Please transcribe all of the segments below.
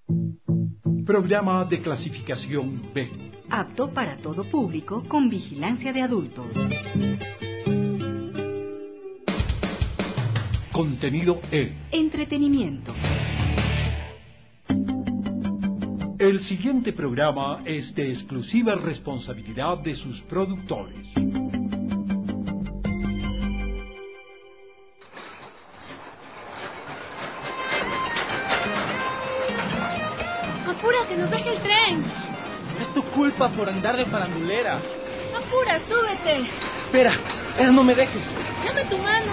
Programa de clasificación B. Apto para todo público con vigilancia de adultos. Contenido E. Entretenimiento. El siguiente programa es de exclusiva responsabilidad de sus productores. ¡Apura, que nos deje el tren! Es tu culpa por andar de farandulera. ¡Apura, súbete! Espera, no me dejes. ¡Dame tu mano!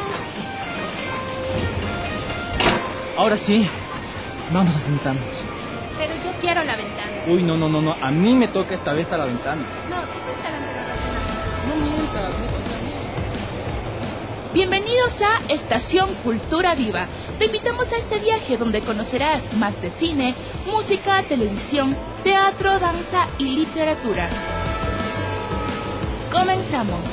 Ahora sí, vamos a sentarnos. Pero yo quiero la ventana. Uy, no, a mí me toca esta vez a la ventana. No, tú fuiste delante de la ventana. No mientas, Bienvenidos a Estación Cultura Viva. Te invitamos a este viaje donde conocerás más de cine, música, televisión, teatro, danza y literatura. Comenzamos.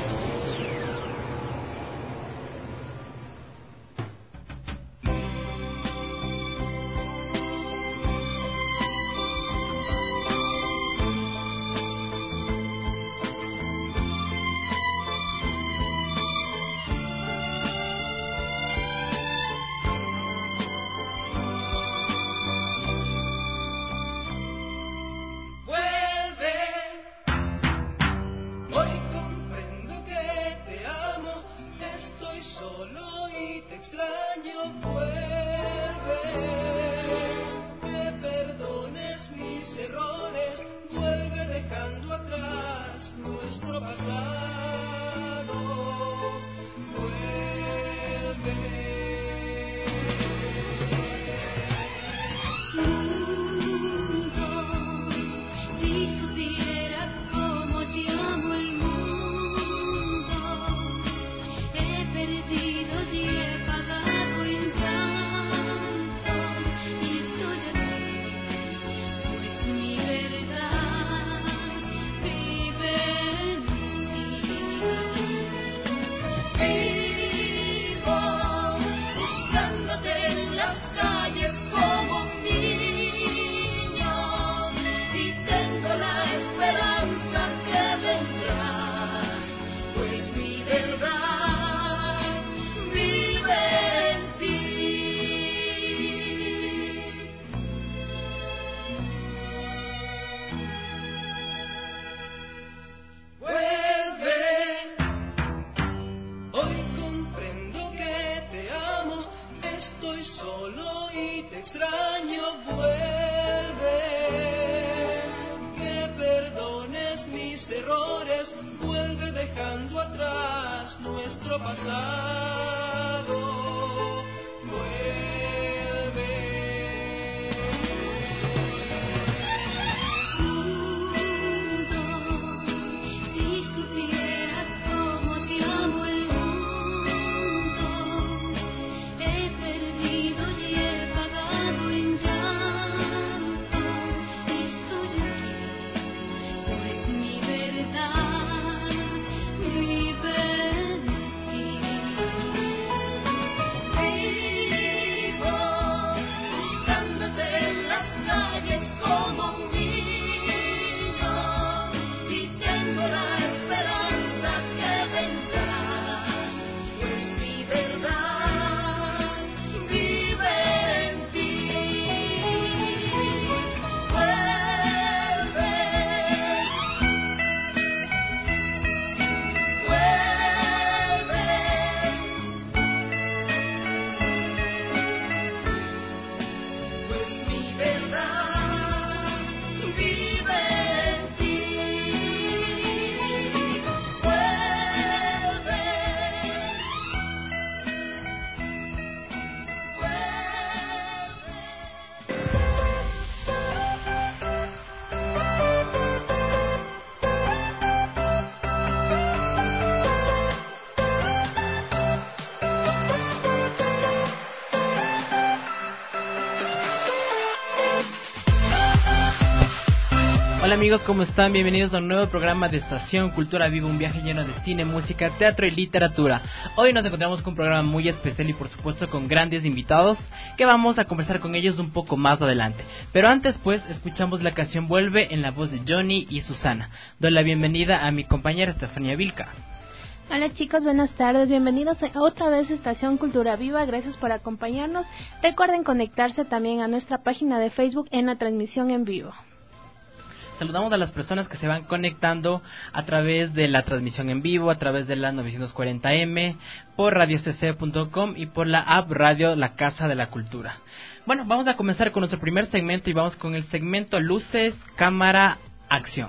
Hola amigos, ¿cómo están? Bienvenidos a un nuevo programa de Estación Cultura Viva, un viaje lleno de cine, música, teatro y literatura. Hoy nos encontramos con un programa muy especial y por supuesto con grandes invitados que vamos a conversar con ellos un poco más adelante. Pero antes pues escuchamos la canción Vuelve en la voz de Johnny y Susana. Doy la bienvenida a mi compañera Estefanía Vilca. Hola chicos, buenas tardes, bienvenidos a otra vez a Estación Cultura Viva, gracias por acompañarnos. Recuerden conectarse también a nuestra página de Facebook en la transmisión en vivo. Saludamos a las personas que se van conectando a través de la transmisión en vivo, a través de la 940M, por radiocc.com y por la app Radio La Casa de la Cultura. Bueno, vamos a comenzar con nuestro primer segmento y vamos con el segmento Luces, Cámara, Acción.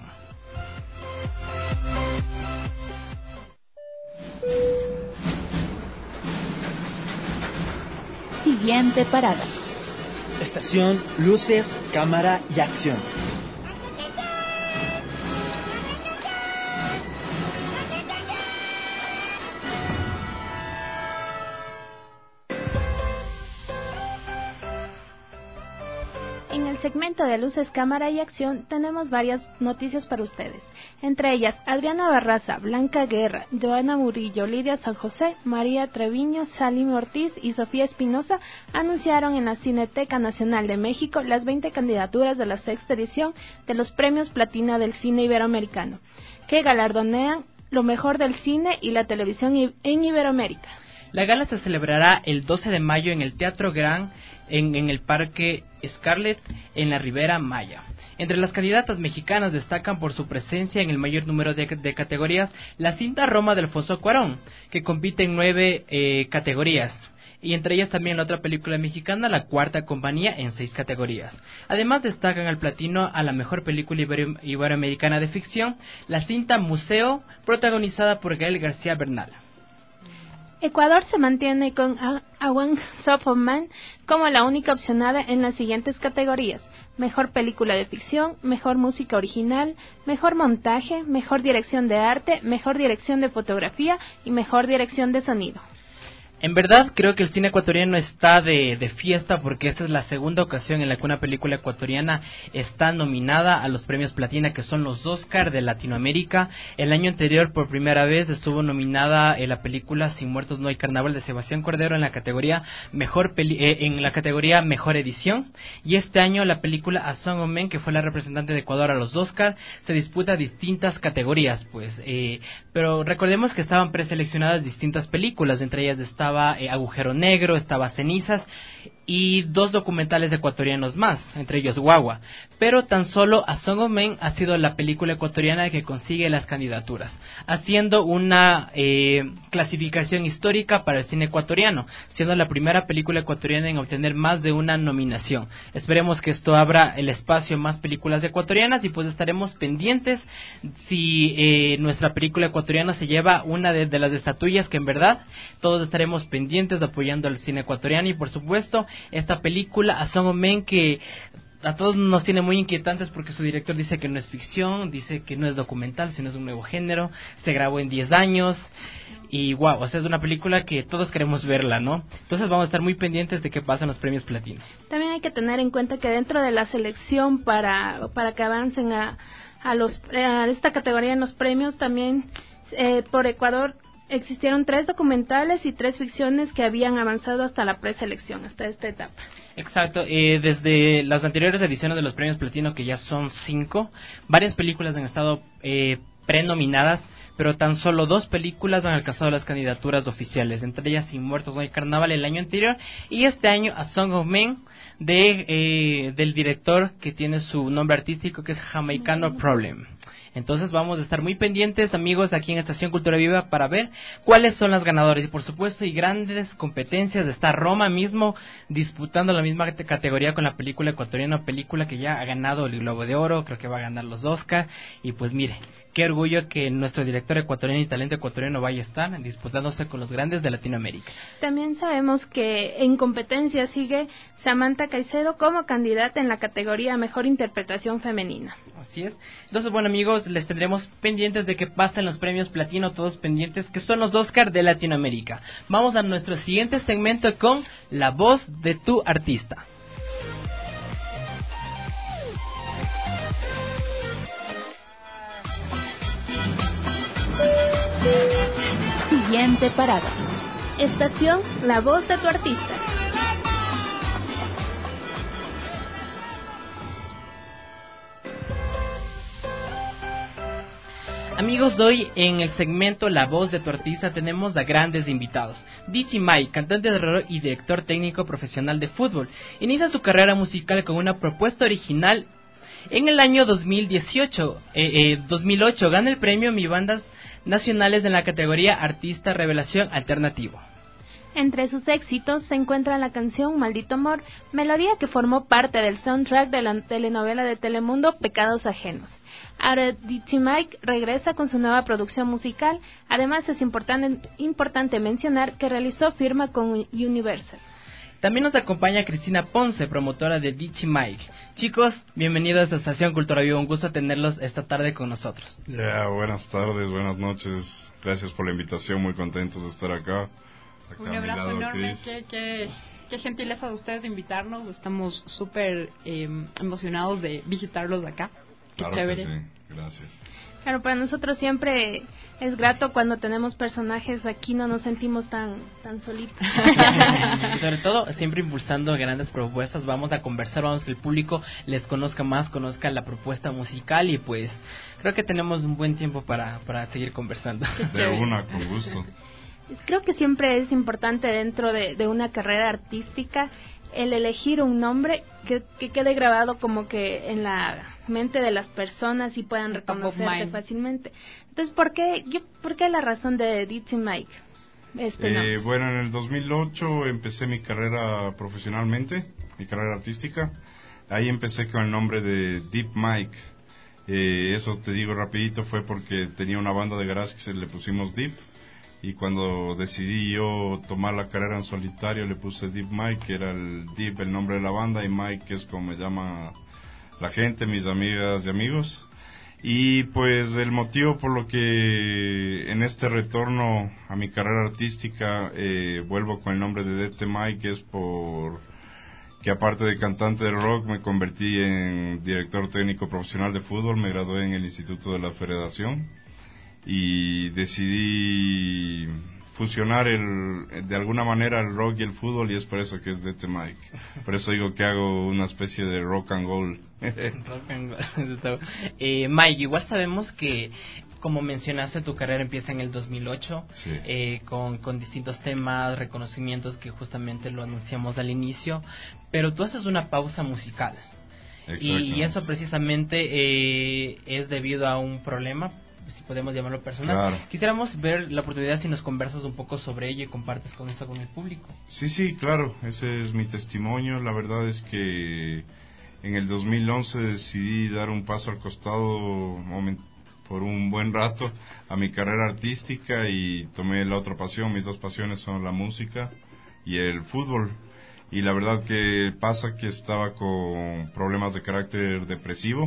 Siguiente parada. Estación Luces, Cámara y Acción. En el segmento de Luces, Cámara y Acción tenemos varias noticias para ustedes. Entre ellas, Adriana Barraza, Blanca Guerra, Joana Murillo, Lidia San José, María Treviño, Salim Ortiz y Sofía Espinosa anunciaron en la Cineteca Nacional de México las 20 candidaturas de la sexta edición de los Premios Platina del Cine Iberoamericano, que galardonean lo mejor del cine y la televisión en Iberoamérica. La gala se celebrará el 12 de mayo en el Teatro Gran, en el Parque Scarlett, en la Ribera Maya. Entre las candidatas mexicanas destacan por su presencia en el mayor número de categorías la cinta Roma de Alfonso Cuarón, que compite en 9 categorías, y entre ellas también la otra película mexicana, La Cuarta Compañía, en 6 categorías. Además destacan al platino a la mejor película iberoamericana de ficción, la cinta Museo, protagonizada por Gael García Bernal. Ecuador se mantiene con A Once Upon a Man como la única opcionada en las siguientes categorías: mejor película de ficción, mejor música original, mejor montaje, mejor dirección de arte, mejor dirección de fotografía y mejor dirección de sonido. En verdad creo que el cine ecuatoriano está de fiesta, porque esta es la segunda ocasión en la que una película ecuatoriana está nominada a los premios Platina, que son los Oscar de Latinoamérica. El año anterior por primera vez estuvo nominada la película Sin Muertos No Hay Carnaval de Sebastián Cordero en la categoría mejor edición, y este año la película A Song of Men, que fue la representante de Ecuador a los Oscar, se disputa distintas categorías, pero recordemos que estaban preseleccionadas distintas películas, entre ellas estaba Agujero Negro, estaba Cenizas y 2 documentales ecuatorianos más, entre ellos Guagua, pero tan solo A Song of Men ha sido la película ecuatoriana que consigue las candidaturas, haciendo una clasificación histórica para el cine ecuatoriano, siendo la primera película ecuatoriana en obtener más de una nominación. Esperemos que esto abra el espacio a más películas ecuatorianas, y pues estaremos pendientes si nuestra película ecuatoriana se lleva una de las estatuillas, que en verdad todos estaremos pendientes apoyando al cine ecuatoriano. Y por supuesto esta película A Song of Men, que a todos nos tiene muy inquietantes porque su director dice que no es ficción, dice que no es documental, sino es un nuevo género, se grabó en 10 años y wow, o sea, es una película que todos queremos verla, ¿no? Entonces vamos a estar muy pendientes de qué pasa en los premios Platino. También hay que tener en cuenta que dentro de la selección para que avancen a esta categoría en los premios, también por Ecuador existieron 3 documentales y 3 ficciones que habían avanzado hasta la preselección, hasta esta etapa. Exacto, desde las anteriores ediciones de los premios Platino, que ya son 5, varias películas han estado prenominadas, pero tan solo 2 películas han alcanzado las candidaturas oficiales, entre ellas Sin Muertos No Hay Carnaval el año anterior, y este año A Song of Men del director que tiene su nombre artístico, que es Jamaicano Problem. Entonces vamos a estar muy pendientes, amigos, aquí en Estación Cultura Viva, para ver cuáles son las ganadoras. Y por supuesto, y grandes competencias, está Roma mismo disputando la misma categoría con la película ecuatoriana, película que ya ha ganado el Globo de Oro, creo que va a ganar los Oscar. Y pues mire, qué orgullo que nuestro director ecuatoriano y talento ecuatoriano vaya a estar disputándose con los grandes de Latinoamérica. También sabemos que en competencia sigue Samantha Caicedo como candidata en la categoría Mejor Interpretación Femenina. Así es. Entonces, bueno, amigos, les tendremos pendientes de que pasen los premios Platino, todos pendientes, que son los Oscar de Latinoamérica. Vamos a nuestro siguiente segmento con La Voz de tu Artista. siguiente parada. Estación La Voz de tu Artista. Amigos, hoy en el segmento La Voz de tu Artista tenemos a grandes invitados. DJ Mike, cantante de rock y director técnico profesional de fútbol, inicia su carrera musical con una propuesta original. En el año 2008 gana el premio Mi Bandas Nacionales en la categoría Artista Revelación Alternativo. Entre sus éxitos se encuentra la canción Maldito Amor, melodía que formó parte del soundtrack de la telenovela de Telemundo Pecados Ajenos. Ahora DJ Mike regresa con su nueva producción musical. Además es importante mencionar que realizó firma con Universal. También nos acompaña Cristina Ponce, promotora de DJ Mike. Chicos, bienvenidos a esta estación Cultura Viva, un gusto tenerlos esta tarde con nosotros. Buenas tardes, buenas noches, gracias por la invitación, muy contentos de estar acá. Un abrazo enorme, qué gentileza de ustedes de invitarnos, estamos súper emocionados de visitarlos de acá. Qué claro chévere. Que sí. Gracias. Claro, para nosotros siempre es grato cuando tenemos personajes aquí, no nos sentimos tan solitos. Sobre todo, siempre impulsando grandes propuestas, vamos a conversar, vamos que el público les conozca más, conozca la propuesta musical y pues creo que tenemos un buen tiempo para seguir conversando. Con gusto. Creo que siempre es importante dentro de una carrera artística el elegir un nombre que quede grabado como que en la mente de las personas y puedan reconocerte fácilmente. Entonces, ¿por qué la razón de DJ Mike? Bueno, en el 2008 empecé mi carrera profesionalmente, mi carrera artística. Ahí empecé con el nombre de Deep Mike. Eso te digo rapidito, fue porque tenía una banda de garage que le pusimos Deep. Y cuando decidí yo tomar la carrera en solitario le puse Deep Mike, que era el Deep, el nombre de la banda, y Mike, que es como me llama la gente, mis amigas y amigos. Y pues el motivo por lo que en este retorno a mi carrera artística vuelvo con el nombre de DJ Mike es por que aparte de cantante de rock me convertí en director técnico profesional de fútbol, me gradué en el Instituto de la Federación y decidí fusionar de alguna manera el rock y el fútbol, y es por eso que es DJ Mike. Por eso digo que hago una especie de rock and roll. Rock and roll. Mike, igual sabemos que, como mencionaste, tu carrera empieza en el 2008, sí. Con distintos temas, reconocimientos que justamente lo anunciamos al inicio, pero tú haces una pausa musical. Y eso precisamente es debido a un problema, si podemos llamarlo personal. Claro. Quisiéramos ver la oportunidad si nos conversas un poco sobre ello y compartes con eso con el público. Sí, claro, ese es mi testimonio. La verdad es que en el 2011 decidí dar un paso al costado por un buen rato a mi carrera artística y tomé la otra pasión. Mis dos pasiones son la música y el fútbol. Y la verdad que pasa que estaba con problemas de carácter depresivo.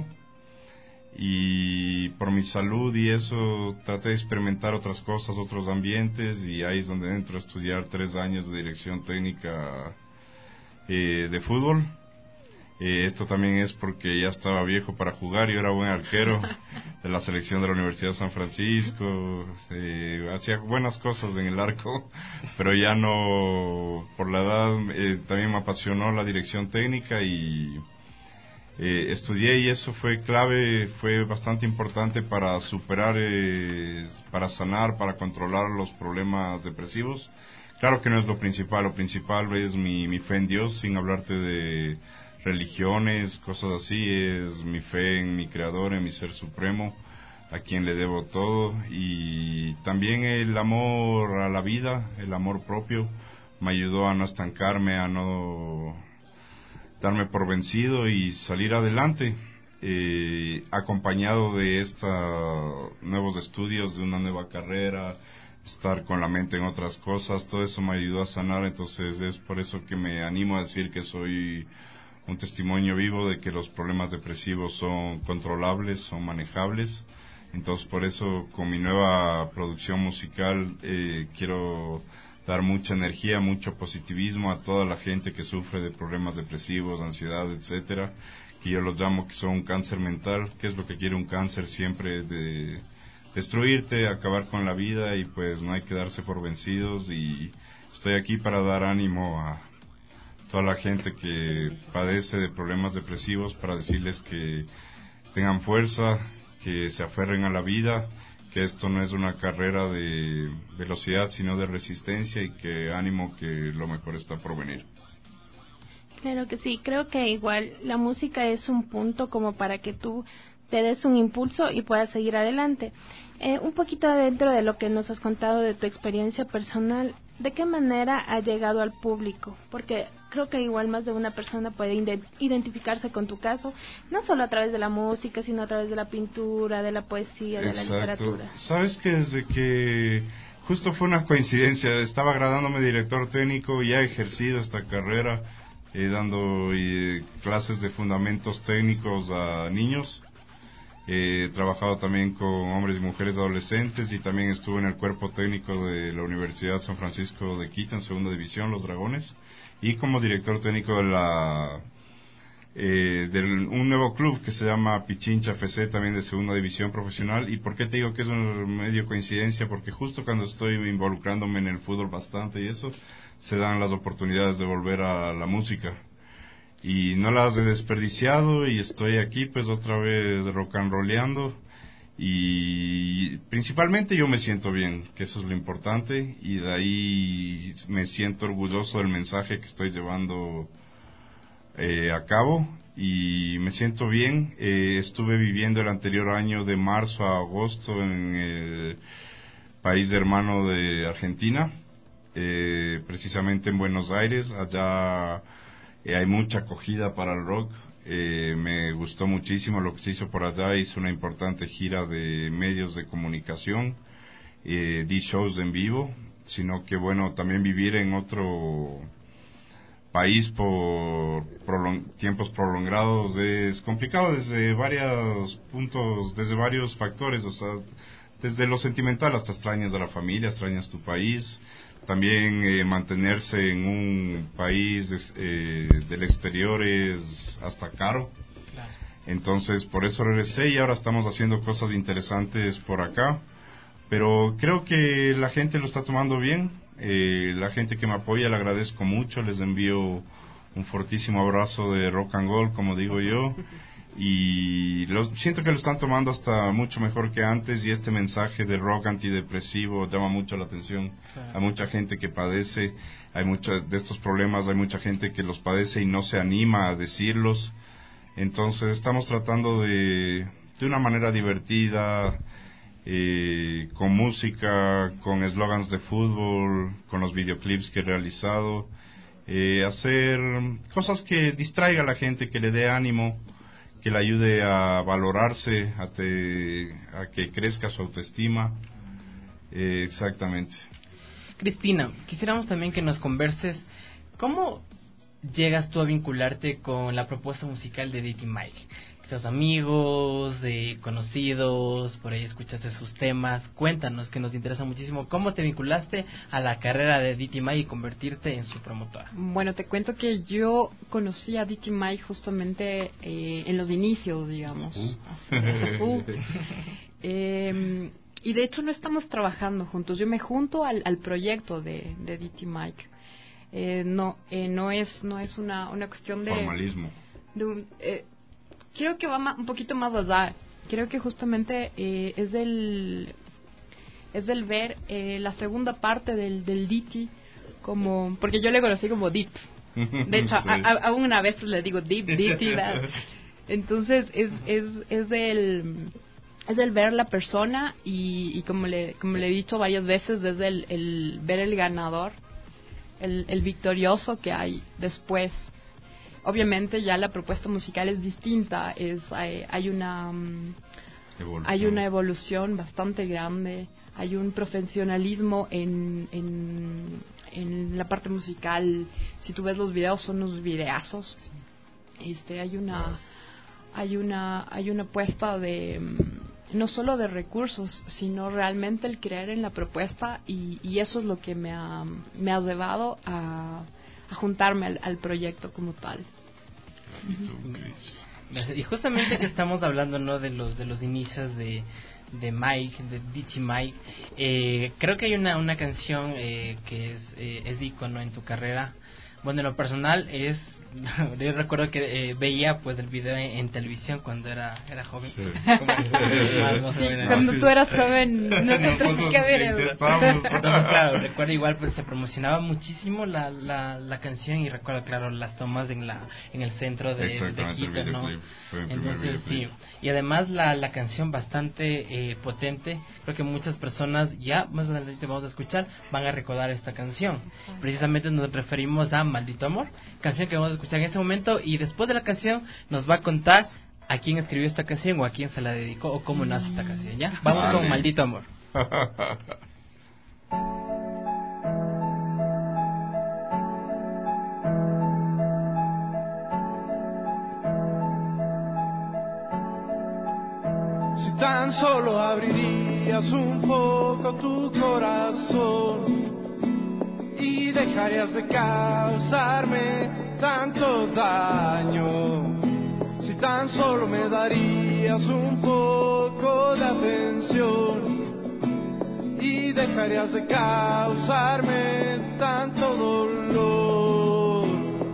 Y por mi salud y eso traté de experimentar otras cosas, otros ambientes, y ahí es donde entro a estudiar 3 años de dirección técnica de fútbol. Esto también es porque ya estaba viejo para jugar, yo era buen arquero de la selección de la Universidad de San Francisco, hacía buenas cosas en el arco, pero ya no, por la edad también me apasionó la dirección técnica y estudié, y eso fue clave, fue bastante importante para superar, para sanar, para controlar los problemas depresivos. Claro que no es lo principal es mi fe en Dios, sin hablarte de religiones, cosas así, es mi fe en mi Creador, en mi Ser Supremo, a quien le debo todo, y también el amor a la vida, el amor propio, me ayudó a no estancarme, a no darme por vencido y salir adelante, acompañado de nuevos estudios, de una nueva carrera, estar con la mente en otras cosas, todo eso me ayudó a sanar. Entonces es por eso que me animo a decir que soy un testimonio vivo de que los problemas depresivos son controlables, son manejables. Entonces por eso con mi nueva producción musical quiero dar mucha energía, mucho positivismo a toda la gente que sufre de problemas depresivos, ansiedad, etcétera, que yo los llamo que son un cáncer mental, que es lo que quiere un cáncer siempre, de destruirte, acabar con la vida, y pues no hay que darse por vencidos, y estoy aquí para dar ánimo a toda la gente que padece de problemas depresivos, para decirles que tengan fuerza, que se aferren a la vida, que esto no es una carrera de velocidad sino de resistencia, y que ánimo, que lo mejor está por venir. Claro que sí, creo que igual la música es un punto como para que tú te des un impulso y puedas seguir adelante. Un poquito dentro de lo que nos has contado de tu experiencia personal, ¿de qué manera ha llegado al público? Porque creo que igual más de una persona puede identificarse con tu caso, no solo a través de la música, sino a través de la pintura, de la poesía, de la literatura. Sabes que desde que justo fue una coincidencia, estaba graduándome de director técnico y he ejercido esta carrera, dando clases de fundamentos técnicos a niños. He trabajado también con hombres y mujeres adolescentes, y también estuve en el cuerpo técnico de la Universidad San Francisco de Quito en segunda división, Los Dragones, y como director técnico de un nuevo club que se llama Pichincha FC, también de segunda división profesional. ¿Y por qué te digo que es una medio coincidencia? Porque justo cuando estoy involucrándome en el fútbol bastante y eso, se dan las oportunidades de volver a la música. Y no las he desperdiciado, y estoy aquí pues otra vez rock and rolleando, y principalmente yo me siento bien, que eso es lo importante, y de ahí me siento orgulloso del mensaje que estoy llevando a cabo, y me siento bien. Estuve viviendo el anterior año de marzo a agosto en el país hermano de Argentina, precisamente en Buenos Aires. Allá hay mucha acogida para el rock. Me gustó muchísimo lo que se hizo por allá. Hice una importante gira de medios de comunicación, di shows en vivo, sino que bueno, también vivir en otro país por tiempos prolongados es complicado desde varios puntos, desde varios factores, o sea, desde lo sentimental hasta extrañas de la familia, extrañas tu país. También mantenerse en un país del exterior es hasta caro. Claro. Entonces por eso regresé, y ahora estamos haciendo cosas interesantes por acá, pero creo que la gente lo está tomando bien. La gente que me apoya, le agradezco mucho, les envío un fortísimo abrazo de rock and roll, como digo yo, y siento que lo están tomando hasta mucho mejor que antes, y este mensaje de rock antidepresivo llama mucho la atención. Claro. Hay mucha gente que padece, hay muchos de estos problemas, hay mucha gente que los padece y no se anima a decirlos. Entonces estamos tratando de una manera divertida, con música, con eslogans de fútbol, con los videoclips que he realizado, hacer cosas que distraiga a la gente, que le dé ánimo, que le ayude a valorarse, a que crezca su autoestima. Exactamente. Cristina, quisiéramos también que nos converses cómo llegas tú a vincularte con la propuesta musical de Ditty Mike. Quizás amigos, conocidos, por ahí escuchaste sus temas. Cuéntanos, que nos interesa muchísimo cómo te vinculaste a la carrera de Ditty Mike y convertirte en su promotora. Bueno, te cuento que yo conocí a Ditty Mike justamente en los inicios, digamos. Y de hecho no estamos trabajando juntos. Yo me junto al proyecto de Ditty Mike. No es una cuestión de formalismo. Creo que va un poquito más allá. Creo que justamente es el ver la segunda parte del Ditty, como, porque yo le conocí como Deep. De hecho, sí. Aún una vez le digo Ditty. Entonces es el ver la persona, y como le he dicho varias veces, es el ver el ganador, el victorioso que hay después. Obviamente ya la propuesta musical es distinta, hay una evolución bastante grande, hay un profesionalismo en la parte musical. Si tú ves los videos, son unos videazos. Hay una apuesta de no solo de recursos, sino realmente el creer en la propuesta, y eso es lo que me ha llevado a juntarme al proyecto como tal. Y justamente que estamos hablando, ¿no?, de los inicios de Mike, de DJ Mike, creo que hay una canción que es ícono en tu carrera. Bueno, en lo personal yo recuerdo que veía pues el video en televisión cuando era joven. Sí. Cuando tú eras joven, nosotros que veremos. Entonces, claro, recuerdo igual pues se promocionaba muchísimo la canción y recuerdo, claro, las tomas en el centro de Quito, ¿no? Entonces sí, y además la canción bastante potente. Creo que muchas personas, ya más adelante vamos a escuchar, van a recordar esta canción. Precisamente nos referimos a Maldito Amor, canción que vamos a escuchar en ese momento, y después de la canción nos va a contar a quién escribió esta canción o a quién se la dedicó o cómo nace esta canción. ¿Ya? Vamos con Maldito Amor. Si tan solo abrirías un poco tu corazón y dejarías de causarme tanto daño, si tan solo me darías un poco de atención y dejarías de causarme tanto dolor.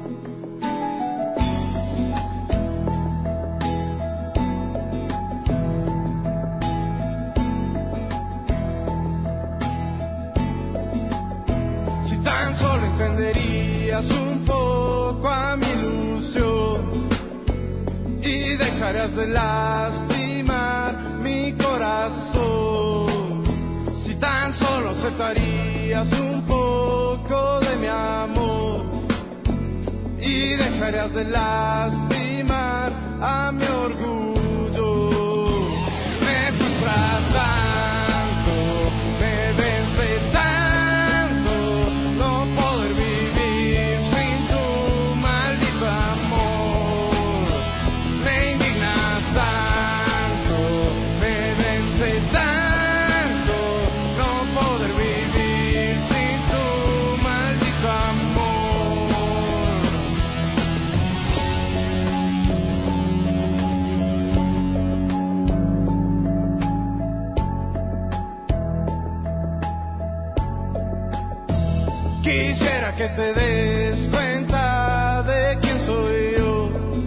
Si tan solo entenderías un poco a mi ilusión y dejarías de lastimar mi corazón, si tan solo aceptarías un poco de mi amor y dejarías de lastimar a mi orgullo. Me frustra tanto, me vence tanto no poder vivir sin tu maldito amor. Me indigna tanto, me vence tanto no poder vivir sin tu maldito amor. Quisiera que te des cuenta de quién soy yo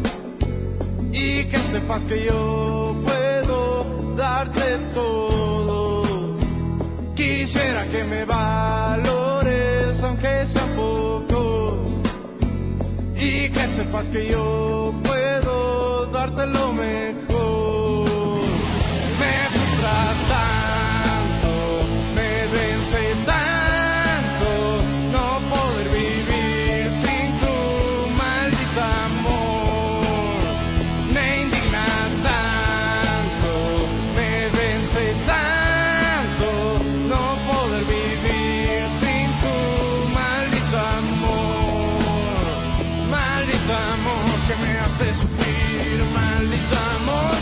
y que sepas que yo puedo darte todo. Quisiera que me valores aunque sea poco y que sepas que yo puedo darte lo mejor. Me frustra tanto, me vence tanto no poder vivir sin tu maldito amor. Me indigna tanto, me vence tanto no poder vivir sin tu maldito amor. Maldito amor que me hace sufrir, maldito amor.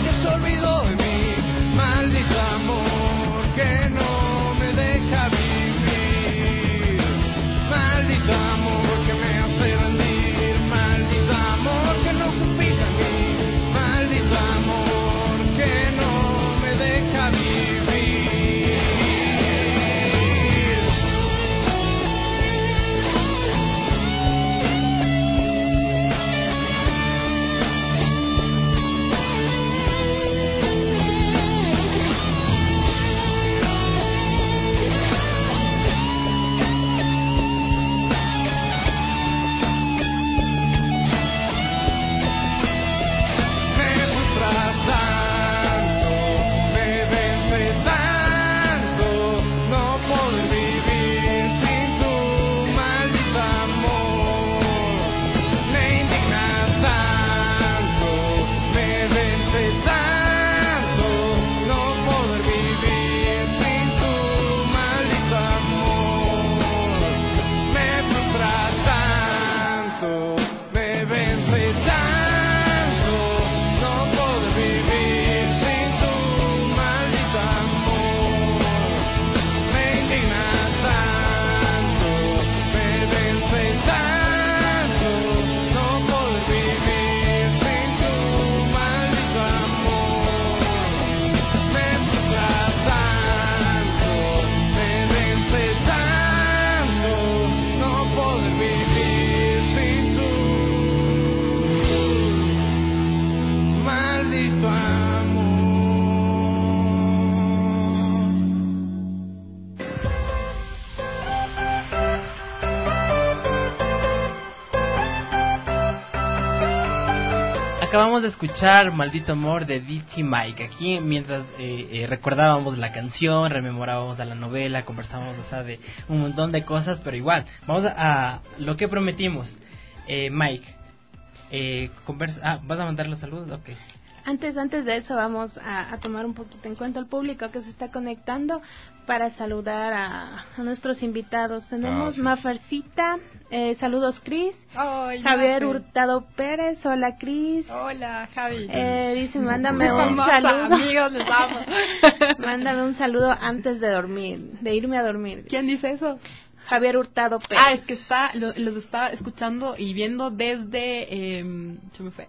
acabamos de escuchar Maldito Amor de Dizzy Mike. Aquí mientras recordábamos la canción, rememorábamos a la novela, conversábamos, o sea, de un montón de cosas, pero igual, vamos a lo que prometimos. Mike, ¿vas a mandar los saludos? Okay. Antes de eso vamos a tomar un poquito en cuenta al público que se está conectando para saludar a nuestros invitados. Tenemos Mafercita, saludos Cris, Javier Hurtado Pérez, hola Cris. Hola Javi. Dice, mándame un saludo. Amigos, les amo. Mándame un saludo antes de dormir, de irme a dormir. ¿Quién dice eso? Javier Hurtado Pérez. Es que los está escuchando y viendo desde... se me fue.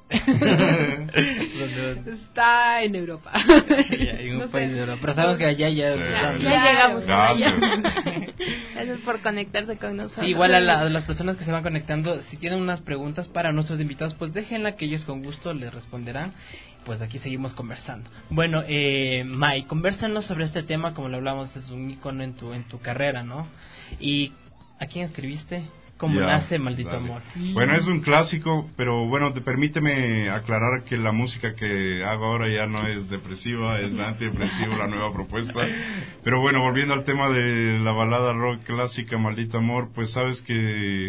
Está en Europa. En un país de Europa. Pero sabemos que allá ya llegamos. Gracias por conectarse con nosotros. Sí, igual a las personas que se van conectando, si tienen unas preguntas para nuestros invitados, pues déjenla que ellos con gusto les responderán. Pues aquí seguimos conversando. Bueno, Mike, convérsanos sobre este tema, como lo hablamos, es un icono en tu carrera, ¿no? ¿Y a quién escribiste? ¿Cómo nace Maldito Amor? Bueno, es un clásico, pero bueno, permíteme aclarar que la música que hago ahora ya no es depresiva, es antidepresivo, la nueva propuesta. Pero bueno, volviendo al tema de la balada rock clásica Maldito Amor, pues sabes que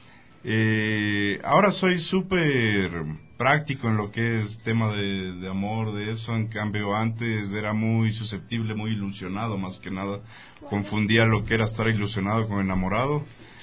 ahora soy súper práctico en lo que es tema de amor, de eso. En cambio antes era muy susceptible, muy ilusionado, más que nada confundía lo que era estar ilusionado con enamorado.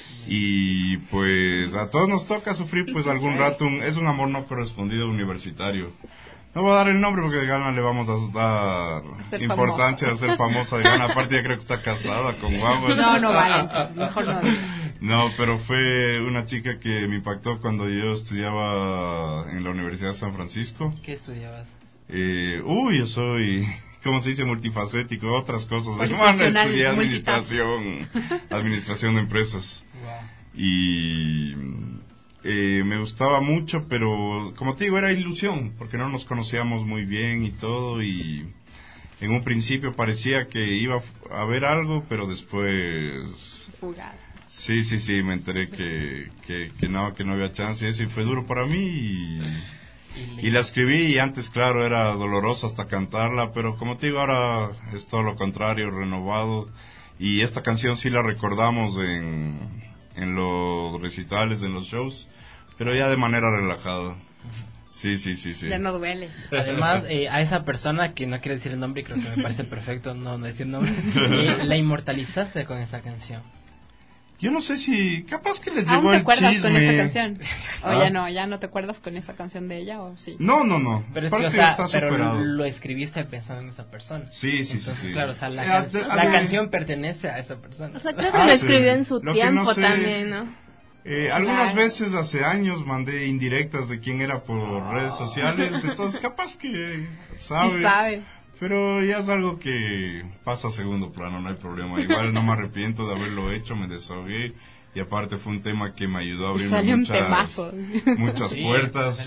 Y pues a todos nos toca sufrir pues algún rato, es un amor no correspondido universitario. No voy a dar el nombre porque de gana le vamos a dar importancia a ser famosa. De gana, aparte ya creo que está casada con guaguas. No vale, entonces mejor no. No, pero fue una chica que me impactó cuando yo estudiaba en la Universidad de San Francisco. ¿Qué estudiabas? Yo soy, ¿cómo se dice? Multifacético, otras cosas. Estudié administración de empresas. Wow. Y me gustaba mucho, pero como te digo, era ilusión, porque no nos conocíamos muy bien y todo, y en un principio parecía que iba a haber algo, pero después... Fugaz. Sí, me enteré que no había chance, y fue duro para mí, y la escribí, y antes, claro, era doloroso hasta cantarla, pero como te digo, ahora es todo lo contrario, renovado, y esta canción sí la recordamos en los recitales, en los shows, pero ya de manera relajada. Sí. Ya no duele. Además, a esa persona, que no quiere decir el nombre, creo que me parece perfecto no decir el nombre, la inmortalizaste con esa canción. Yo no sé si, capaz que les llegó el chisme. ¿Aún te acuerdas con esa canción? ¿O ya no te acuerdas con esa canción de ella, o sí? No. Pero es que, está superado. Pero lo escribiste pensando en esa persona. Sí. Claro, o sea, la canción pertenece a esa persona. O sea, creo que lo escribió en su tiempo también, ¿no? Algunas veces hace años mandé indirectas de quién era por redes sociales, entonces capaz que sabe. Pero ya es algo que pasa a segundo plano, no hay problema. Igual no me arrepiento de haberlo hecho, me desahogué. Y aparte fue un tema que me ayudó a abrirme muchas puertas.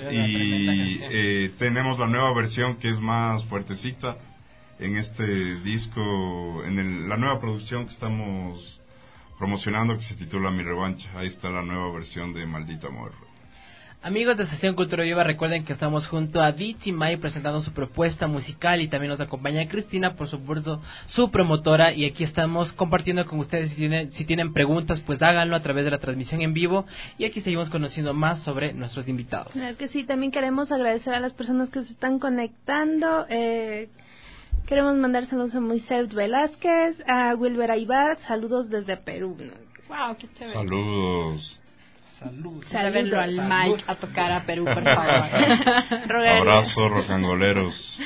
Y tenemos la nueva versión que es más fuertecita en este disco, la nueva producción que estamos promocionando, que se titula Mi Revancha. Ahí está la nueva versión de Maldito Amor. Amigos de Sesión Cultura Viva, recuerden que estamos junto a Dizzy Mike presentando su propuesta musical, y también nos acompaña Cristina, por supuesto, su promotora, y aquí estamos compartiendo con ustedes. Si tienen preguntas, pues háganlo a través de la transmisión en vivo, y aquí seguimos conociendo más sobre nuestros invitados. Es que sí, también queremos agradecer a las personas que se están conectando. Queremos mandar saludos a Moisés Velázquez, a Wilber Aybar, saludos desde Perú. Wow, qué chévere. Saludos. Llévenlo al Mike a tocar a Perú, por favor. Abrazo, rocangoleros.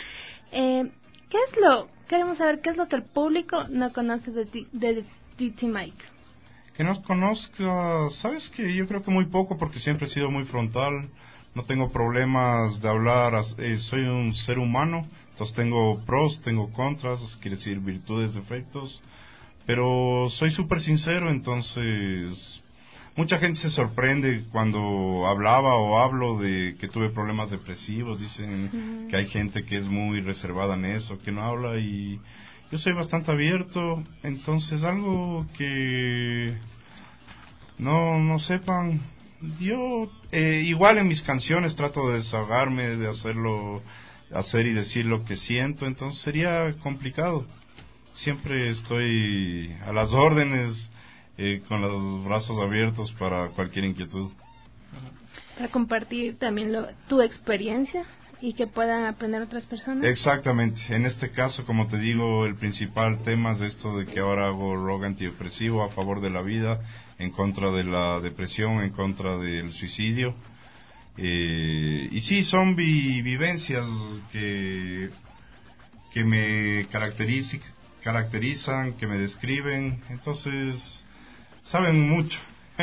Queremos saber qué es lo que el público no conoce de Dizzy Mike. Que nos conozca, sabes que yo creo que muy poco, porque siempre he sido muy frontal, no tengo problemas de hablar, soy un ser humano, entonces tengo pros, tengo contras, quiere decir virtudes, defectos, pero soy súper sincero, entonces... Mucha gente se sorprende cuando hablaba o hablo de que tuve problemas depresivos. Dicen que hay gente que es muy reservada en eso, que no habla, y yo soy bastante abierto. Entonces algo que no sepan, Yo igual en mis canciones trato de desahogarme, de hacer y decir lo que siento, entonces sería complicado. Siempre estoy a las órdenes, con los brazos abiertos para cualquier inquietud. Para compartir también tu experiencia y que puedan aprender otras personas. Exactamente, en este caso, como te digo, el principal tema es esto de que ahora hago rock antidepresivo a favor de la vida, en contra de la depresión, en contra del suicidio. Y sí, son vivencias que me caracterizan, que me describen, entonces saben mucho.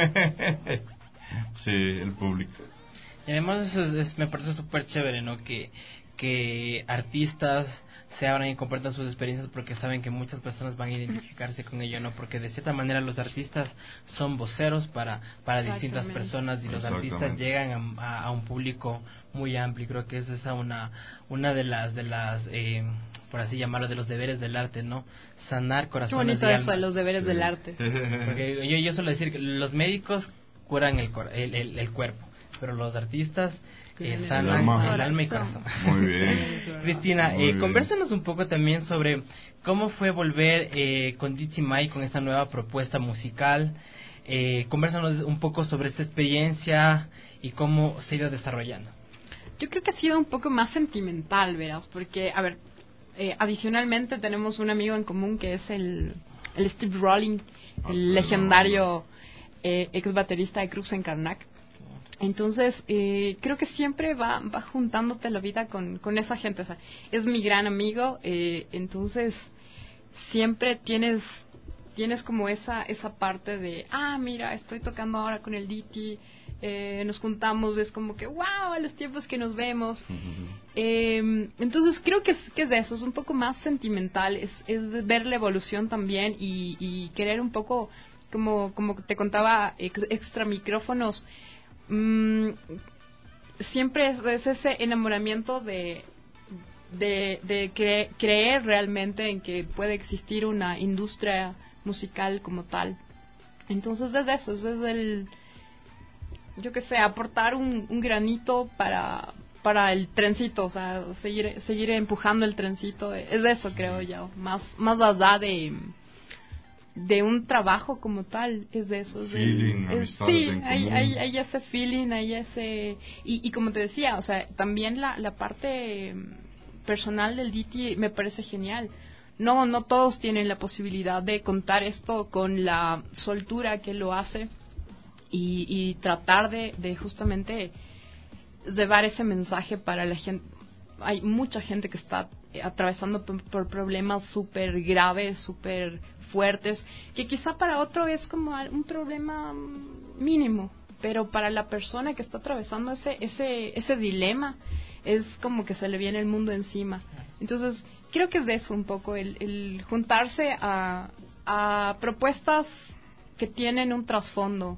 Sí, el público. Y además me parece súper chévere, ¿no? Que artistas se abran y compartan sus experiencias, porque saben que muchas personas van a identificarse con ello, ¿no? Porque de cierta manera los artistas son voceros para distintas personas, y los artistas llegan a un público muy amplio. Creo que esa es una de las por así llamarlo, de los deberes del arte, ¿no? Sanar corazones. Qué bonito eso de los deberes del arte. Porque yo suelo decir que los médicos curan el cuerpo, pero los artistas sanan el alma y corazón. Muy bien. Cristina, convérsanos un poco también sobre cómo fue volver con Diti Mai con esta nueva propuesta musical. Convérsanos un poco sobre esta experiencia y cómo se ha ido desarrollando. Yo creo que ha sido un poco más sentimental, verás, porque, a ver, adicionalmente tenemos un amigo en común que es el Steve Rolling, el legendario ex baterista de Crux en Karnak. Entonces, creo que siempre va juntándote la vida con esa gente. O sea, es mi gran amigo, entonces siempre tienes como esa parte de, mira, estoy tocando ahora con el Diti, nos juntamos, es como que, wow, a los tiempos que nos vemos. Entonces, creo que es de eso, es un poco más sentimental, es ver la evolución también y querer un poco, como te contaba, extra micrófonos. Siempre es ese enamoramiento de creer realmente en que puede existir una industria musical como tal. Entonces es eso, es el, yo que sé, aportar un granito para el trencito, o sea, seguir empujando el trencito. Es de eso, creo yo, más allá de un trabajo como tal, es de eso. Feeling, sí, hay ese feeling, hay ese... Y como te decía, o sea, también la parte personal del Diti me parece genial. No todos tienen la posibilidad de contar esto con la soltura que lo hace y tratar de justamente llevar ese mensaje para la gente. Hay mucha gente que está atravesando por problemas súper graves, súper fuertes, que quizá para otro es como un problema mínimo, pero para la persona que está atravesando ese dilema es como que se le viene el mundo encima. Entonces creo que es de eso un poco, el juntarse a propuestas que tienen un trasfondo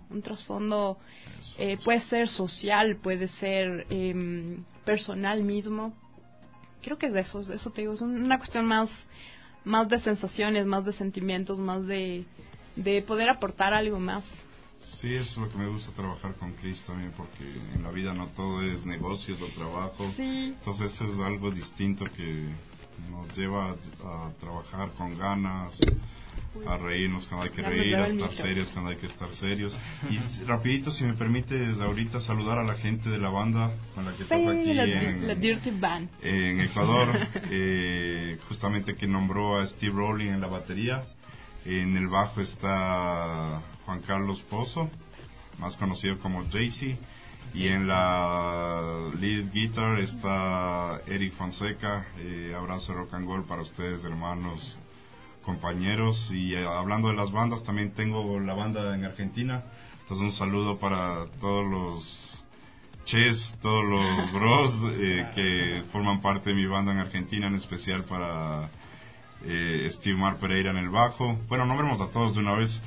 puede ser social, puede ser personal mismo. Creo que es de eso te digo, es una cuestión más de sensaciones, más de sentimientos, más de poder aportar algo más. Sí, eso es lo que me gusta trabajar con Chris también, porque en la vida no todo es negocios o trabajo. Sí. Entonces eso es algo distinto que nos lleva a trabajar con ganas, a reírnos cuando hay que reír, a estar serios cuando hay que estar serios. Y rapidito, si me permites, ahorita saludar a la gente de la banda con la que estás aquí la Dirty Band en Ecuador, justamente que nombró a Steve Rowling en la batería. En el bajo está Juan Carlos Pozo, más conocido como Jaycee, y en la lead guitar está Eric Fonseca. Abrazo rock and roll para ustedes, hermanos, compañeros. Y hablando de las bandas, también tengo la banda en Argentina, entonces un saludo para todos los todos los bros que forman parte de mi banda en Argentina, en especial para Steve Mar Pereira en el bajo. Bueno, nombremos a todos de una vez.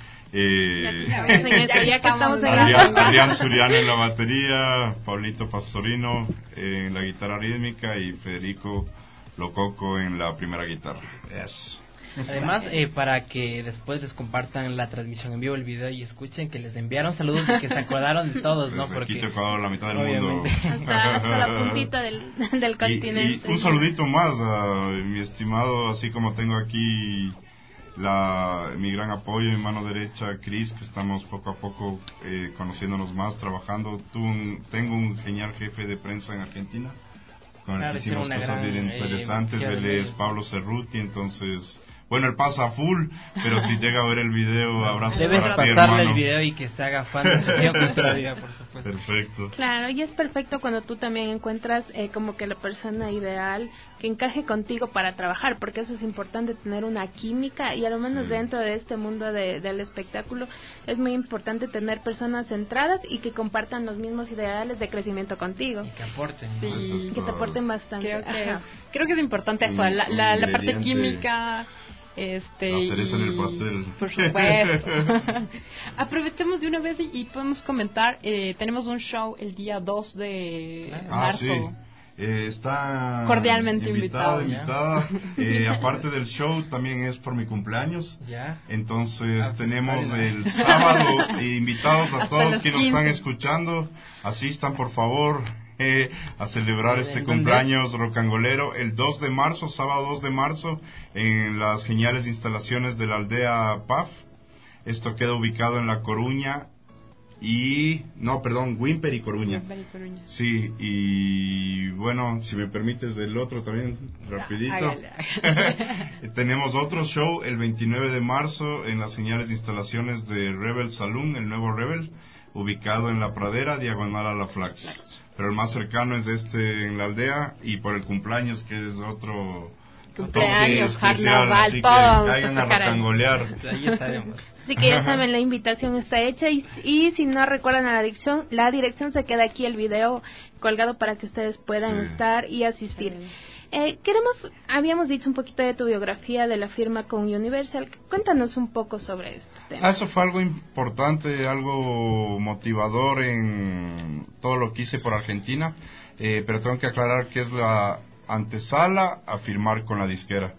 Adrián Suriano en la batería, Paulito Pastorino en la guitarra rítmica y Federico Lococo en la primera guitarra. Yes. Además, para que después les compartan la transmisión en vivo, el video, y escuchen que les enviaron saludos y que se acordaron de todos, ¿no? Porque Porque Ecuador, la mitad del mundo. Hasta la puntita del continente. Y un saludito más a mi estimado, así como tengo aquí mi gran apoyo, mi mano derecha, Chris, que estamos poco a poco conociéndonos más, trabajando. Tengo un genial jefe de prensa en Argentina, con el que hicimos cosas bien interesantes. Él es Pablo Cerruti, entonces... Bueno, él pasa a full, pero si llega a ver el video, abrazo debes para ti, pasarle hermano. el video y que se haga fan de Sesión Cultura Viva, por supuesto. Perfecto. Claro, y es perfecto cuando tú también encuentras como que la persona ideal que encaje contigo para trabajar, porque eso es importante, tener una química, y a lo menos dentro de este mundo del espectáculo es muy importante tener personas centradas y que compartan los mismos ideales de crecimiento contigo. Y que aporten. Sí, que te aporten bastante. Creo que es importante eso, la parte química. La cereza en el pastel. Por supuesto. Aprovechemos de una vez y podemos comentar, tenemos un show el día 2 de marzo. Sí. Está cordialmente invitada. Aparte del show, también es por mi cumpleaños. Ya. Entonces tenemos el sábado invitados a todos que nos están escuchando. Asistan, por favor, a celebrar este cumpleaños rocangolero el 2 de marzo, sábado 2 de marzo, en las geniales instalaciones de la aldea PAF. Esto queda ubicado en La Coruña Wimper y Coruña. Sí, y bueno, si me permites del otro también, rapidito. Tenemos otro show el 29 de marzo en las geniales instalaciones de Rebel Saloon, el nuevo Rebel, ubicado en La Pradera, diagonal a la Flax. Pero el más cercano es en la aldea, y por el cumpleaños, que es otro cumpleaños, especial, carnaval, así todo. que caigan a rocangolear. Ahí estaremos. Así que ya saben, la invitación está hecha, y si no recuerdan la dirección se queda aquí el video colgado para que ustedes puedan estar y asistir. Habíamos dicho un poquito de tu biografía, de la firma con Universal. Cuéntanos un poco sobre este tema. Eso fue algo importante, algo motivador en todo lo que hice por Argentina, pero tengo que aclarar que es la antesala a firmar con la disquera.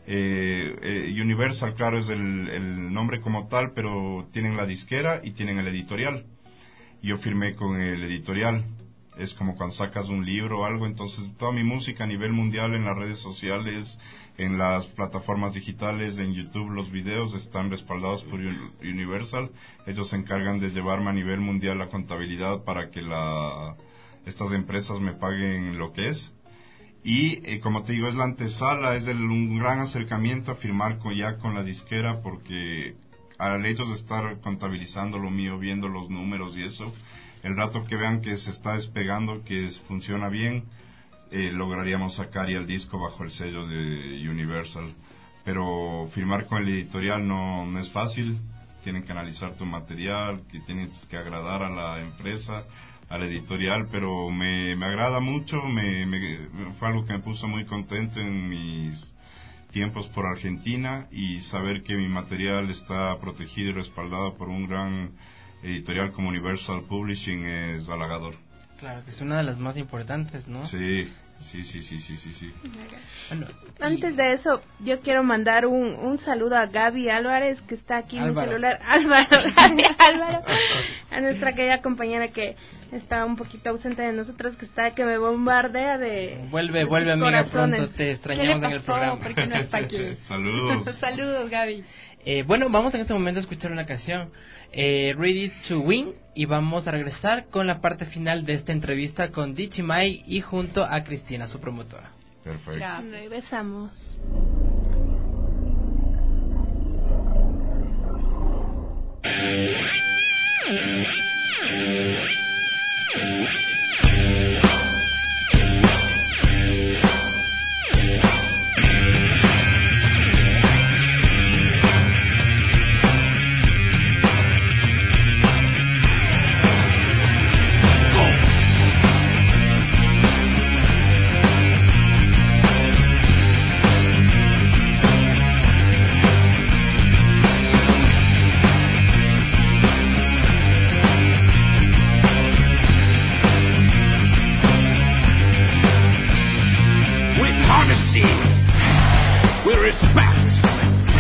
Universal, claro, es el nombre como tal, pero tienen la disquera y tienen el editorial. Yo firmé con el editorial. Es como cuando sacas un libro o algo, entonces toda mi música a nivel mundial, en las redes sociales, en las plataformas digitales, en YouTube, los videos están respaldados por Universal. Ellos se encargan de llevarme a nivel mundial la contabilidad para que estas empresas me paguen lo que es. Y como te digo, es la antesala, es un gran acercamiento a firmar con la disquera, porque al hecho de estar contabilizando lo mío, viendo los números y eso, el rato que vean que se está despegando, que funciona bien, lograríamos sacar ya el disco bajo el sello de Universal. Pero firmar con el editorial no es fácil. Tienen que analizar tu material, que tienes que agradar a la empresa, al editorial, pero me agrada mucho. Fue algo que me puso muy contento en mis tiempos por Argentina, y saber que mi material está protegido y respaldado por un gran editorial como Universal Publishing es halagador. Claro, que es una de las más importantes, ¿no? Sí. Bueno, antes de eso, yo quiero mandar un saludo a Gaby Álvarez, que está aquí en mi celular. Gaby Álvaro, a nuestra querida compañera que está un poquito ausente de nosotros, que me bombardea de Vuelve amiga, pronto te extrañamos en el programa. ¿Por qué no está aquí? Saludos. Saludos, Gaby. Bueno, vamos en este momento a escuchar una canción, Ready to Win, y vamos a regresar con la parte final de esta entrevista con Dichi Mai y junto a Cristina, su promotora. Perfecto. Gracias. Regresamos. With respect,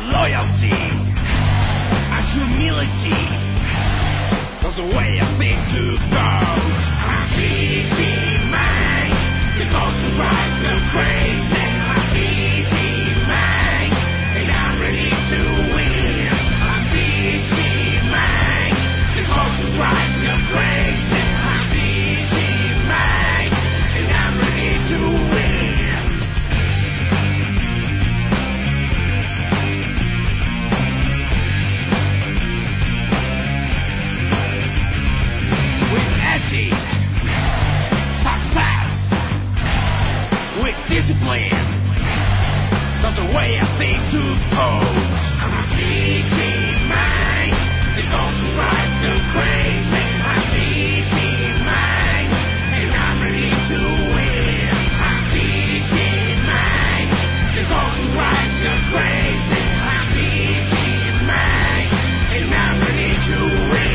loyalty and humility. That's the way I think to go. I'm beating mine. The culture drives me crazy. I'm beating mine, and I'm ready to win. I'm beating mine. The culture drives me crazy. I'm beating mine, and I'm ready to win. Success with discipline. That's the way I think to pose. I'm beating mine. The culture drives me crazy. I'm beating mine, and I'm ready to win. I'm beating mine. The culture drives me crazy. I'm beating mine, and I'm ready to win.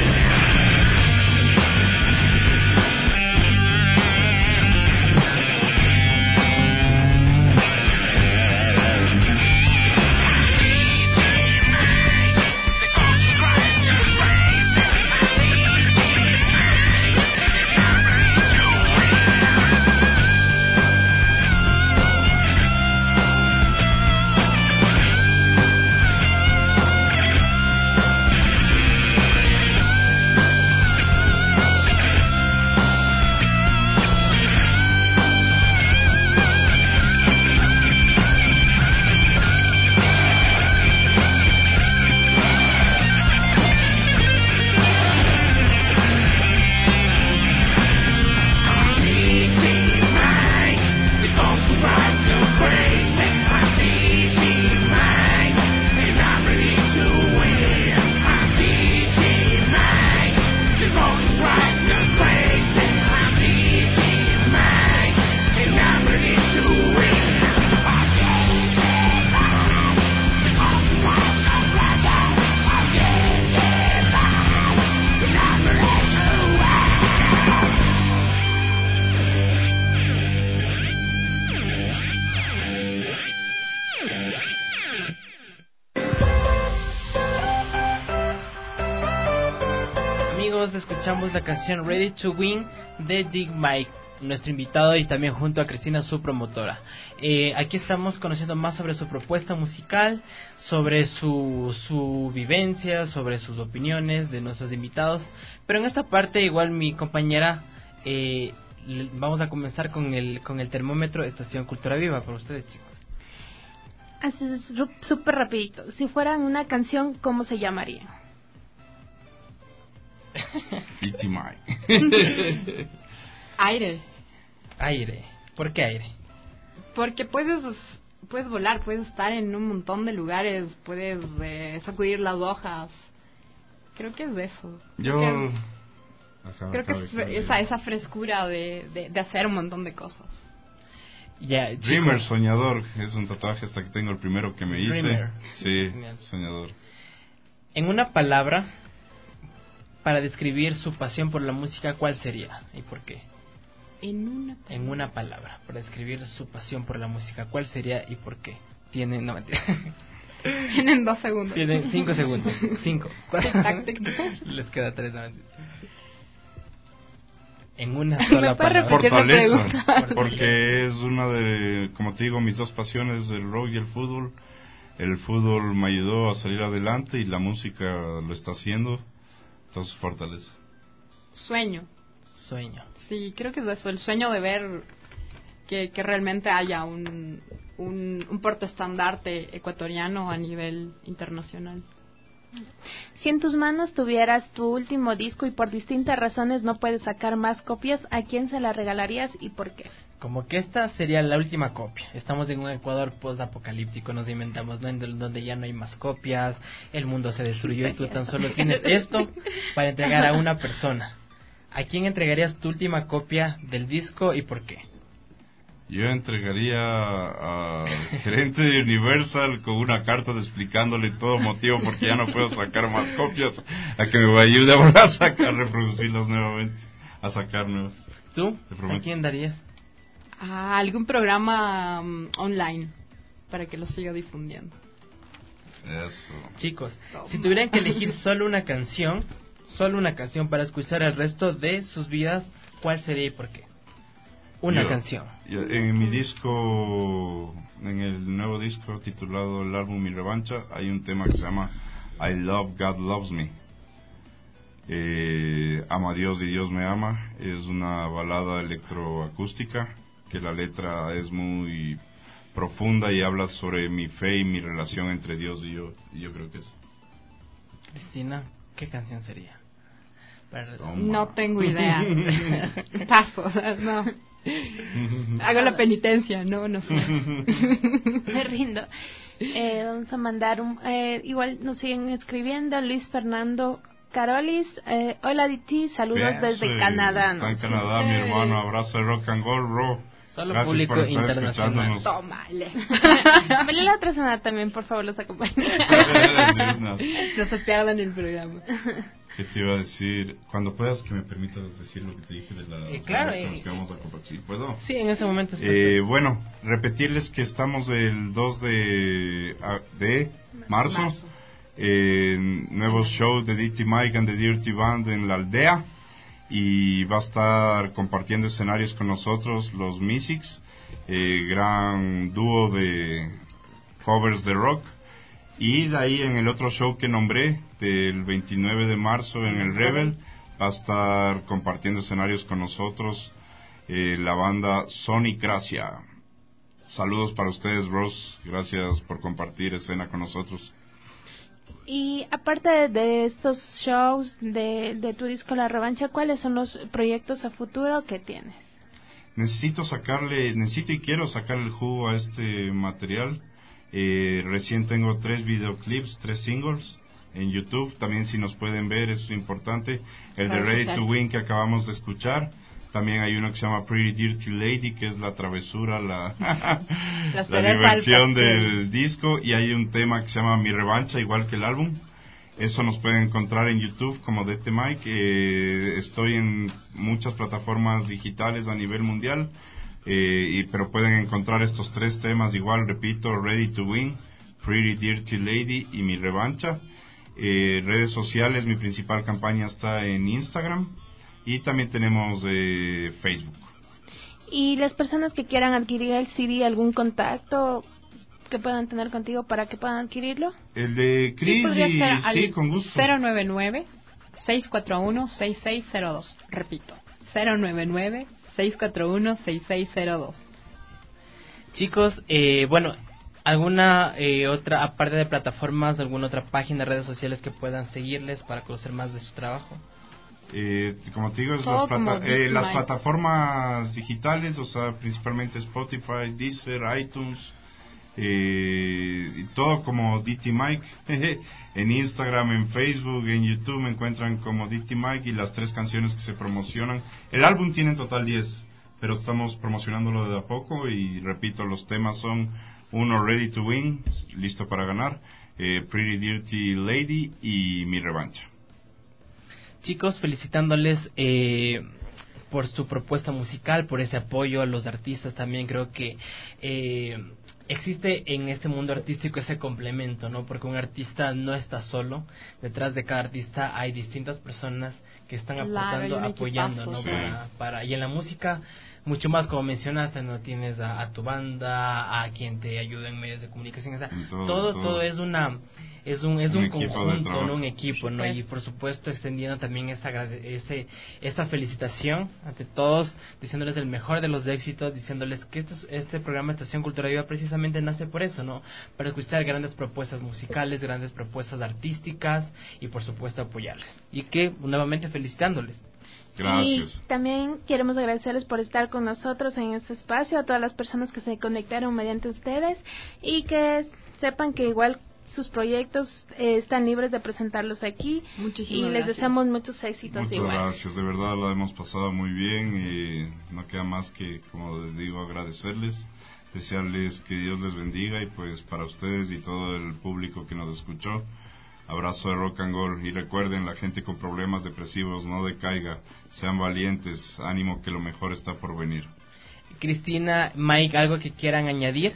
Escuchamos la canción Ready to Win de Dig Mike, nuestro invitado, y también junto a Cristina, su promotora. Aquí estamos conociendo más sobre su propuesta musical, sobre su vivencia, sobre sus opiniones de nuestros invitados. Pero en esta parte igual mi compañera, vamos a comenzar con el termómetro Estación Cultura Viva para ustedes, chicos. Así es, súper rapidito. Si fueran una canción, ¿cómo se llamaría? Pity Mike. Aire. Aire. ¿Por qué aire? Porque puedes volar, puedes estar en un montón de lugares, puedes sacudir las hojas. Creo que es eso. Creo que es esa frescura de hacer un montón de cosas. Yeah, Dreamer, soñador, es un tatuaje hasta que tengo el primero que me hice. Dreamer. Sí, soñador. En una palabra, para describir su pasión por la música, ¿cuál sería y por qué? En una palabra, para describir su pasión por la música, ¿cuál sería y por qué? Tienen 2 segundos. Tienen 5 segundos. 5. Les queda 3. En una sola palabra. Fortaleza, porque es una de, como te digo, mis 2 pasiones, el rock y el fútbol. El fútbol me ayudó a salir adelante y la música lo está haciendo. Entonces, fortaleza. Sueño. Sí, creo que es eso, el sueño de ver que realmente haya un portaestandarte ecuatoriano a nivel internacional. Si en tus manos tuvieras tu último disco y por distintas razones no puedes sacar más copias, ¿a quién se la regalarías y por qué? Como que esta sería la última copia. Estamos en un Ecuador post-apocalíptico, nos inventamos, ¿no? En donde ya no hay más copias, el mundo se destruyó y tú tan solo tienes esto para entregar a una persona. ¿A quién entregarías tu última copia del disco y por qué? Yo entregaría al gerente de Universal con una carta explicándole todo motivo porque ya no puedo sacar más copias, a que me ayude a sacar, reproducirlas nuevamente, a sacar nuevas. ¿Tú? ¿A quién darías? A algún programa online para que lo siga difundiendo. Eso. Chicos, si tuvieran que elegir solo una canción para escuchar el resto de sus vidas, ¿cuál sería y por qué? Canción. En mi disco, en el nuevo disco titulado El álbum Mi Revancha, hay un tema que se llama I Love God Loves Me. Amo a Dios y Dios me ama. Es una balada electroacústica que la letra es muy profunda y habla sobre mi fe y mi relación entre Dios y yo. Y yo creo que es. Cristina, ¿qué canción sería? No tengo idea. Paso, no. Hago la penitencia, no sé. Me rindo. Vamos a mandar igual nos siguen escribiendo Luis Fernando Carolis. Hola DT, saludos desde Canadá. Está en Canadá, mi hermano. Abrazo de rock and roll, bro. Solo gracias público por estar internacional. escuchándonos. Tómale. La otra semana también, por favor, los acompañe. No se pierdan el programa. ¿Qué te iba a decir? Cuando puedas, que me permitas decir lo que te dije de las claro, que vamos a compartir. ¿Puedo? Sí, en ese momento. Bueno, repetirles que estamos el 2 de marzo. Nuevo show de DT Mike and the Dirty Band en la aldea. Y va a estar compartiendo escenarios con nosotros los Mystics, gran dúo de covers de rock. Y de ahí en el otro show que nombré, del 29 de marzo en el Rebel, va a estar compartiendo escenarios con nosotros la banda Sonicracia. Saludos para ustedes, bros. Gracias por compartir escena con nosotros. Y aparte de estos shows de tu disco La Revancha, ¿cuáles son los proyectos a futuro que tienes? Necesito y quiero sacarle el jugo a este material. Recién tengo 3 videoclips, 3 singles en YouTube. También si nos pueden ver, eso es importante. El de Ready to Win que acabamos de escuchar. También hay uno que se llama Pretty Dirty Lady, que es la travesura, la diversión del disco. Y hay un tema que se llama Mi Revancha, igual que el álbum. Eso nos pueden encontrar en YouTube como DT Mike. Estoy en muchas plataformas digitales a nivel mundial. Pero pueden encontrar estos 3 temas igual, repito, Ready to Win, Pretty Dirty Lady y Mi Revancha. Redes sociales, mi principal campaña está en Instagram y también tenemos Facebook. Y las personas que quieran adquirir el CD, ¿algún contacto que puedan tener contigo para que puedan adquirirlo? El de Chris, sí, podría ser sí, con gusto. 099-641-6602. Repito, 099-641-6602. Chicos, bueno, ¿alguna otra, aparte de plataformas, alguna otra página de redes sociales que puedan seguirles para conocer más de su trabajo? Como te digo, es las plataformas digitales, o sea, principalmente Spotify, Deezer, iTunes, y todo como DT Mike. En Instagram, en Facebook, en YouTube me encuentran como DT Mike y las 3 canciones que se promocionan. El álbum tiene en total 10, pero estamos promocionándolo de a poco y repito, los temas son 1, Ready to Win, listo para ganar, Pretty Dirty Lady y Mi Revancha. Chicos, felicitándoles por su propuesta musical, por ese apoyo a los artistas también. Creo que existe en este mundo artístico ese complemento, ¿no? Porque un artista no está solo. Detrás de cada artista hay distintas personas que están aportando, apoyando, equipazo, ¿no? Sí. Y en la música, mucho más, como mencionaste, no tienes a tu banda, a quien te ayuda en medios de comunicación, o sea, todo es un conjunto, ¿no? Un equipo, ¿no? Y por supuesto extendiendo también esa felicitación ante todos, diciéndoles el mejor de los éxitos, diciéndoles que este programa Estación Cultura Viva precisamente nace por eso, ¿no? Para escuchar grandes propuestas musicales, grandes propuestas artísticas y por supuesto apoyarles. Y que nuevamente felicitándoles. Gracias. Y también queremos agradecerles por estar con nosotros en este espacio, a todas las personas que se conectaron mediante ustedes y que sepan que igual sus proyectos están libres de presentarlos aquí. Muchísimas les deseamos muchos éxitos. Muchas gracias, de verdad la hemos pasado muy bien y no queda más que, como les digo, agradecerles, desearles que Dios les bendiga y pues para ustedes y todo el público que nos escuchó, abrazo de rock and roll y recuerden, la gente con problemas depresivos no decaiga, sean valientes, ánimo que lo mejor está por venir. Cristina, Mike, ¿algo que quieran añadir?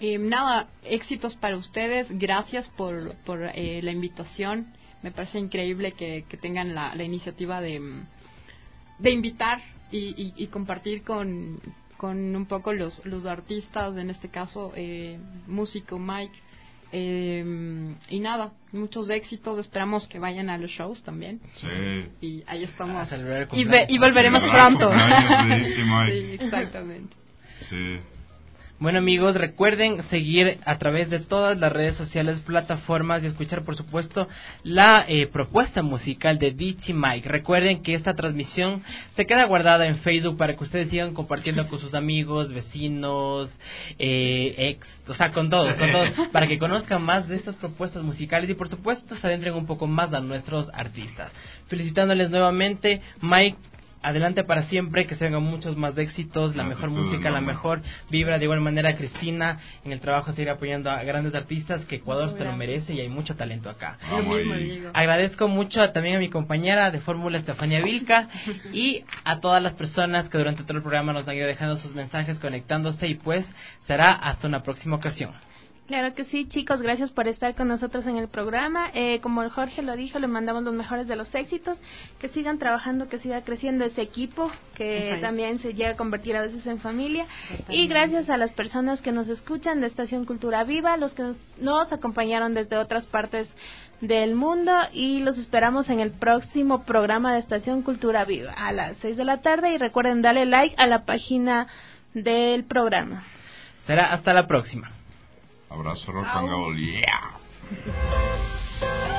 Nada, éxitos para ustedes. Gracias por la invitación. Me parece increíble que tengan la iniciativa de invitar y compartir con un poco los artistas, en este caso músico Mike. Y nada, muchos éxitos. Esperamos que vayan a los shows también. Sí. Y ahí estamos. Y volveremos pronto. Sí, exactamente. Sí. Bueno, amigos, recuerden seguir a través de todas las redes sociales, plataformas y escuchar, por supuesto, la propuesta musical de Dichi Mike. Recuerden que esta transmisión se queda guardada en Facebook para que ustedes sigan compartiendo con sus amigos, vecinos, con todos, para que conozcan más de estas propuestas musicales y, por supuesto, se adentren un poco más a nuestros artistas. Felicitándoles nuevamente, Mike. Adelante para siempre, que se vengan muchos más éxitos, la mejor música, la mejor vibra. De igual manera, Cristina, en el trabajo seguir apoyando a grandes artistas, que Ecuador se lo merece y hay mucho talento acá. Agradezco mucho también a mi compañera de fórmula, Estefanía Vilca, y a todas las personas que durante todo el programa nos han ido dejando sus mensajes, conectándose, y pues será hasta una próxima ocasión. Claro que sí, chicos, gracias por estar con nosotros en el programa. Como el Jorge lo dijo, le mandamos los mejores de los éxitos, que sigan trabajando, que siga creciendo ese equipo, que también se llega a convertir a veces en familia. Totalmente. Y gracias a las personas que nos escuchan de Estación Cultura Viva, los que nos acompañaron desde otras partes del mundo, y los esperamos en el próximo programa de Estación Cultura Viva a las 6 de la tarde, y recuerden darle like a la página del programa. Será hasta la próxima. Abrazo rock and roll, yeah.